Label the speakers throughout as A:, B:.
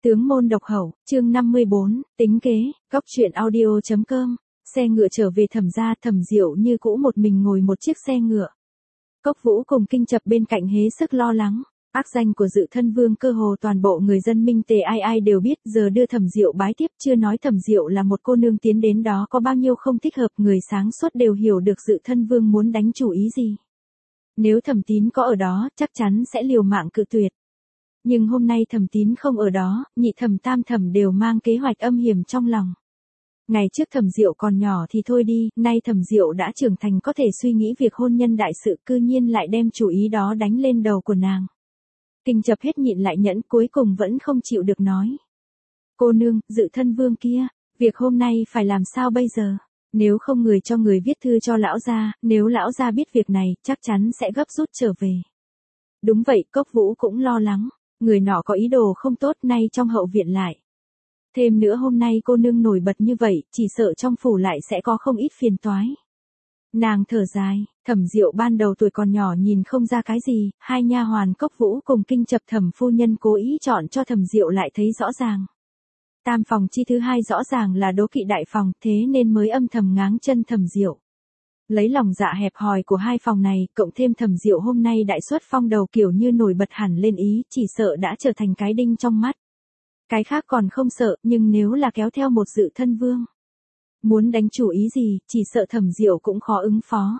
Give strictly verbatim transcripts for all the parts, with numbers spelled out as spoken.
A: Tướng môn độc hậu, chương năm mươi bốn, tính kế, góc truyện audio chấm com. Xe ngựa trở về Thẩm gia, Thẩm Diệu như cũ một mình ngồi một chiếc xe ngựa. Cốc Vũ cùng Kinh Chập bên cạnh hế sức lo lắng. Ác danh của Dự Thân Vương cơ hồ toàn bộ người dân Minh Tề ai ai đều biết, giờ đưa Thẩm Diệu bái tiếp, chưa nói Thẩm Diệu là một cô nương tiến đến đó có bao nhiêu không thích hợp, người sáng suốt đều hiểu được Dự Thân Vương muốn đánh chủ ý gì. Nếu Thẩm Tín có ở đó, chắc chắn sẽ liều mạng cự tuyệt. Nhưng hôm nay Thẩm Tín không ở đó, nhị thẩm tam thẩm đều mang kế hoạch âm hiểm trong lòng. Ngày trước Thẩm Diệu còn nhỏ thì thôi đi, nay Thẩm Diệu đã trưởng thành có thể suy nghĩ việc hôn nhân đại sự, cư nhiên lại đem chủ ý đó đánh lên đầu của nàng. Kinh Chập hết nhịn lại nhẫn, cuối cùng vẫn không chịu được nói. Cô nương, Dự Thân Vương kia, việc hôm nay phải làm sao bây giờ? Nếu không người cho người viết thư cho lão gia, nếu lão gia biết việc này, chắc chắn sẽ gấp rút trở về. Đúng vậy, Cốc Vũ cũng lo lắng. Người nọ có ý đồ không tốt, nay trong hậu viện lại. Thêm nữa hôm nay cô nương nổi bật như vậy, chỉ sợ trong phủ lại sẽ có không ít phiền toái. Nàng thở dài, Thẩm Diệu ban đầu tuổi còn nhỏ nhìn không ra cái gì, hai nha hoàn Cốc Vũ cùng Kinh Chập Thẩm phu nhân cố ý chọn cho Thẩm Diệu lại thấy rõ ràng. Tam phòng chi thứ hai rõ ràng là đố kỵ đại phòng, thế nên mới âm thầm ngáng chân Thẩm Diệu. Lấy lòng dạ hẹp hòi của hai phòng này, cộng thêm Thẩm Diệu hôm nay đại xuất phong đầu kiểu như nổi bật hẳn lên ý, chỉ sợ đã trở thành cái đinh trong mắt. Cái khác còn không sợ, nhưng nếu là kéo theo một Dự Thân Vương, muốn đánh chủ ý gì, chỉ sợ Thẩm Diệu cũng khó ứng phó.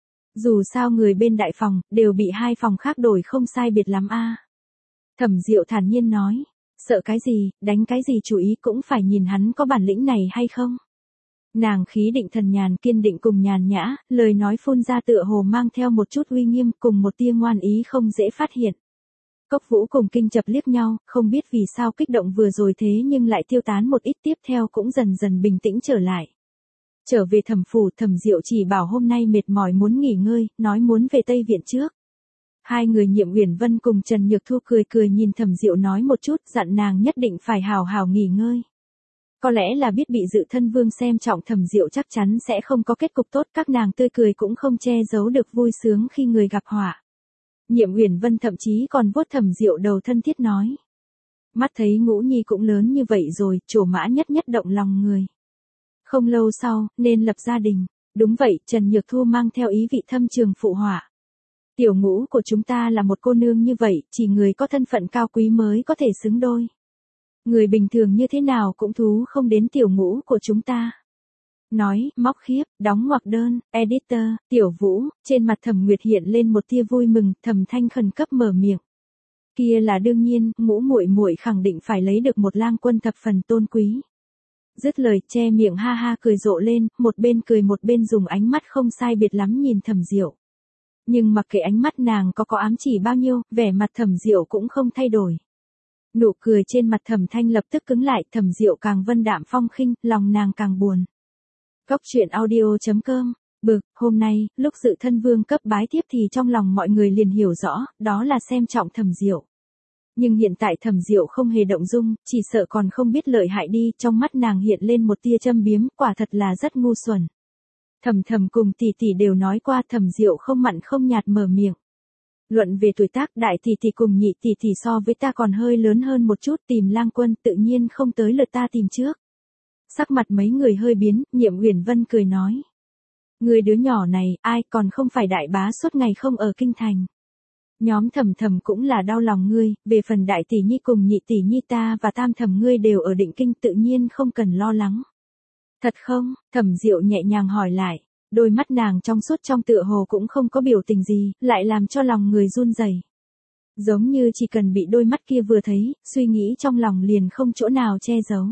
A: Dù sao người bên đại phòng, đều bị hai phòng khác đổi không sai biệt lắm a. Thẩm Diệu thản nhiên nói, sợ cái gì, đánh cái gì chủ ý cũng phải nhìn hắn có bản lĩnh này hay không. Nàng khí định thần nhàn, kiên định cùng nhàn nhã, lời nói phun ra tựa hồ mang theo một chút uy nghiêm cùng một tia ngoan ý không dễ phát hiện. Cốc Vũ cùng Kinh Chập liếc nhau, không biết vì sao kích động vừa rồi thế nhưng lại tiêu tán một ít, tiếp theo cũng dần dần bình tĩnh trở lại. Trở về Thẩm phủ, Thẩm Diệu chỉ bảo hôm nay mệt mỏi muốn nghỉ ngơi, nói muốn về Tây Viện trước. Hai người Nhiệm Uyển Vân cùng Trần Nhược Thu cười cười nhìn Thẩm Diệu nói một chút, dặn nàng nhất định phải hào hào nghỉ ngơi. Có lẽ là biết bị Dự Thân Vương xem trọng, Thẩm Diệu chắc chắn sẽ không có kết cục tốt, các nàng tươi cười cũng không che giấu được vui sướng khi người gặp họa. Nhiệm Uyển Vân thậm chí còn vuốt Thẩm Diệu đầu thân thiết nói. Mắt thấy Ngũ Nhi cũng lớn như vậy rồi, trổ mã nhất nhất động lòng người. Không lâu sau, nên lập gia đình. Đúng vậy, Trần Nhược Thu mang theo ý vị thâm trường phụ họa. Tiểu Ngũ của chúng ta là một cô nương như vậy, chỉ người có thân phận cao quý mới có thể xứng đôi. Người bình thường như thế nào cũng thú không đến Tiểu Ngũ của chúng ta. Nói, móc khiếp, đóng ngoặc đơn, editor, Tiểu Vũ, trên mặt Thẩm Nguyệt hiện lên một tia vui mừng, Thẩm Thanh khẩn cấp mở miệng. Kia là đương nhiên, Ngũ muội muội khẳng định phải lấy được một lang quân thập phần tôn quý. Dứt lời, che miệng ha ha cười rộ lên, một bên cười một bên dùng ánh mắt không sai biệt lắm nhìn Thẩm Diệu. Nhưng mặc kệ ánh mắt nàng có có ám chỉ bao nhiêu, vẻ mặt Thẩm Diệu cũng không thay đổi. Nụ cười trên mặt Thẩm Thanh lập tức cứng lại, Thẩm Diệu càng vân đạm phong khinh, lòng nàng càng buồn. Góc truyện audio chấm com. Bực, hôm nay, lúc Dự Thân Vương cấp bái tiếp thì trong lòng mọi người liền hiểu rõ, đó là xem trọng Thẩm Diệu. Nhưng hiện tại Thẩm Diệu không hề động dung, chỉ sợ còn không biết lợi hại đi, trong mắt nàng hiện lên một tia châm biếm, quả thật là rất ngu xuẩn. Thẩm Thẩm cùng tỷ tỷ đều nói qua, Thẩm Diệu không mặn không nhạt mở miệng. Luận về tuổi tác, đại tỷ tỷ cùng nhị tỷ tỷ so với ta còn hơi lớn hơn một chút, tìm lang quân tự nhiên không tới lượt ta tìm trước. Sắc mặt mấy người hơi biến, Nhiệm Uyển Vân cười nói. Người đứa nhỏ này, ai còn không phải đại bá suốt ngày không ở kinh thành. Nhóm Thẩm Thẩm cũng là đau lòng ngươi, về phần đại tỷ nhi cùng nhị tỷ nhi ta và tam thẩm ngươi đều ở định kinh, tự nhiên không cần lo lắng. Thật không? Thẩm Diệu nhẹ nhàng hỏi lại, đôi mắt nàng trong suốt trong tựa hồ cũng không có biểu tình gì, lại làm cho lòng người run rẩy. Giống như chỉ cần bị đôi mắt kia vừa thấy, suy nghĩ trong lòng liền không chỗ nào che giấu.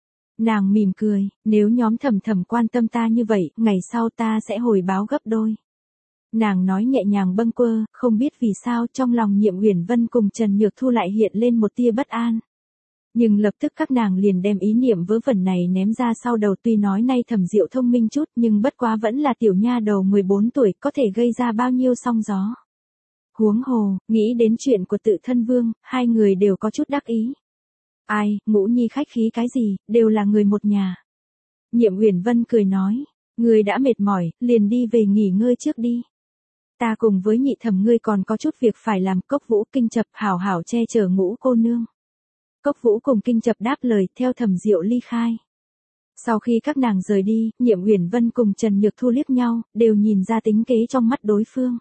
A: Nàng mỉm cười, nếu nhóm Thẩm Thẩm quan tâm ta như vậy, ngày sau ta sẽ hồi báo gấp đôi. Nàng nói nhẹ nhàng bâng quơ, không biết vì sao trong lòng Nhiệm Uyển Vân cùng Trần Nhược Thu lại hiện lên một tia bất an. Nhưng lập tức các nàng liền đem ý niệm vớ vẩn này ném ra sau đầu, tuy nói nay Thẩm Diệu thông minh chút nhưng bất quá vẫn là tiểu nha đầu mười bốn tuổi, có thể gây ra bao nhiêu sóng gió. Huống hồ, nghĩ đến chuyện của Tự Thân Vương, hai người đều có chút đắc ý. Ai, Ngũ Nhi khách khí cái gì, đều là người một nhà. Nhiệm Uyển Vân cười nói, người đã mệt mỏi, liền đi về nghỉ ngơi trước đi. Ta cùng với nhị thẩm ngươi còn có chút việc phải làm. Cốc Vũ, Kinh Chập hảo hảo che chở Ngũ cô nương. Cốc Vũ cùng Kinh Chập đáp lời theo Thẩm Diệu ly khai. Sau khi các nàng rời đi, Nhiệm Uyển Vân cùng Trần Nhược Thu liếc nhau, đều nhìn ra tính kế trong mắt đối phương.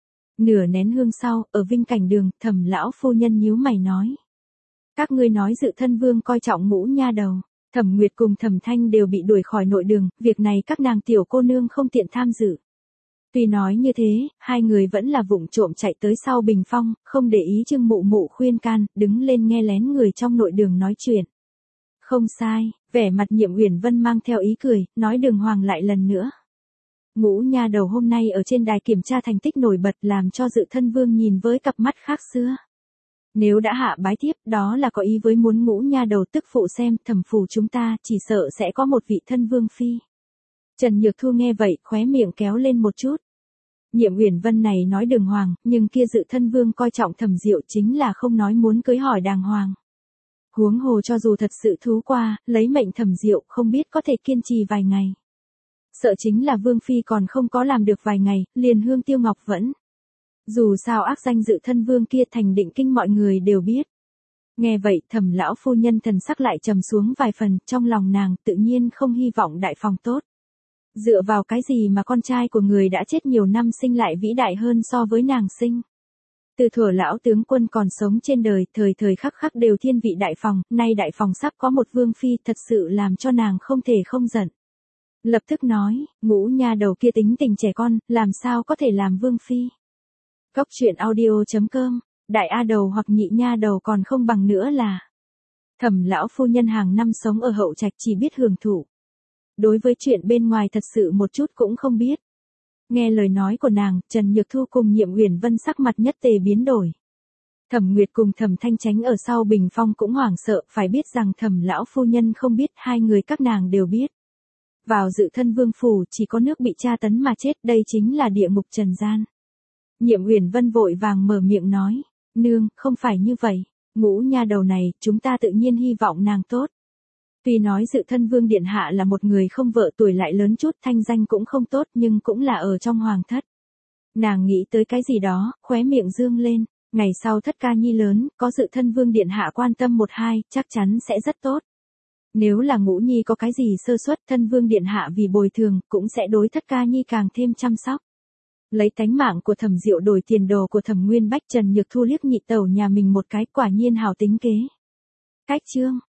A: Nửa nén hương sau, ở Vinh Cảnh Đường, Thẩm lão phu nhân nhíu mày nói. Các ngươi nói Dự Thân Vương coi trọng Ngũ nha đầu. Thẩm Nguyệt cùng Thẩm Thanh đều bị đuổi khỏi nội đường, việc này các nàng tiểu cô nương không tiện tham dự. Tuy nói như thế, hai người vẫn là vụng trộm chạy tới sau bình phong, không để ý Trương Mụ Mụ khuyên can, đứng lên nghe lén người trong nội đường nói chuyện. Không sai, vẻ mặt Nhiệm Uyển Vân mang theo ý cười, nói đường hoàng lại lần nữa. Ngũ nha đầu hôm nay ở trên đài kiểm tra thành tích nổi bật làm cho Dự Thân Vương nhìn với cặp mắt khác xưa. Nếu đã hạ bái thiếp, đó là có ý với muốn Ngũ nha đầu tức phụ xem, Thẩm phủ chúng ta chỉ sợ sẽ có một vị thân vương phi. Trần Nhược Thu nghe vậy, khóe miệng kéo lên một chút. Nhiệm Uyển Vân này nói đường hoàng, nhưng kia Dự Thân Vương coi trọng Thẩm Diệu chính là không nói muốn cưới hỏi đàng hoàng. Huống hồ cho dù thật sự thú qua, lấy mệnh Thẩm Diệu không biết có thể kiên trì vài ngày. Sợ chính là Vương phi còn không có làm được vài ngày, liền Hương Tiêu Ngọc vẫn. Dù sao ác danh Dự Thân Vương kia thành định kinh mọi người đều biết. Nghe vậy Thẩm lão phu nhân thần sắc lại trầm xuống vài phần, trong lòng nàng tự nhiên không hy vọng đại phòng tốt. Dựa vào cái gì mà con trai của người đã chết nhiều năm sinh lại vĩ đại hơn so với nàng sinh. Từ thuở lão tướng quân còn sống trên đời, thời thời khắc khắc đều thiên vị đại phòng, nay đại phòng sắp có một vương phi thật sự làm cho nàng không thể không giận. Lập tức nói, Ngũ nha đầu kia tính tình trẻ con, làm sao có thể làm vương phi. Cốc truyện audio chấm com, đại A đầu hoặc nhị nha đầu còn không bằng nữa là. Thẩm lão phu nhân hàng năm sống ở hậu trạch chỉ biết hưởng thụ. Đối với chuyện bên ngoài thật sự một chút cũng không biết. Nghe lời nói của nàng, Trần Nhược Thu cùng Nhiệm Uyển Vân sắc mặt nhất tề biến đổi. Thẩm Nguyệt cùng Thẩm Thanh tránh ở sau bình phong cũng hoảng sợ, phải biết rằng Thẩm lão phu nhân không biết, hai người các nàng đều biết. Vào Dự Thân Vương phủ chỉ có nước bị tra tấn mà chết, đây chính là địa ngục trần gian. Nhiệm Uyển Vân vội vàng mở miệng nói, nương, không phải như vậy, Ngũ nha đầu này, chúng ta tự nhiên hy vọng nàng tốt. Tuy nói Dự Thân Vương điện hạ là một người không vợ tuổi lại lớn chút, thanh danh cũng không tốt, nhưng cũng là ở trong hoàng thất. Nàng nghĩ tới cái gì đó, khóe miệng dương lên, ngày sau thất ca nhi lớn, có Dự Thân Vương điện hạ quan tâm một hai, chắc chắn sẽ rất tốt. Nếu là Ngũ nhi có cái gì sơ suất, Thân Vương điện hạ vì bồi thường, cũng sẽ đối thất ca nhi càng thêm chăm sóc. Lấy tánh mạng của Thẩm Diệu đổi tiền đồ của Thẩm Nguyên Bách, Trần Nhược Thu liếc nhị tẩu nhà mình một cái, quả nhiên hào tính kế. Cách chương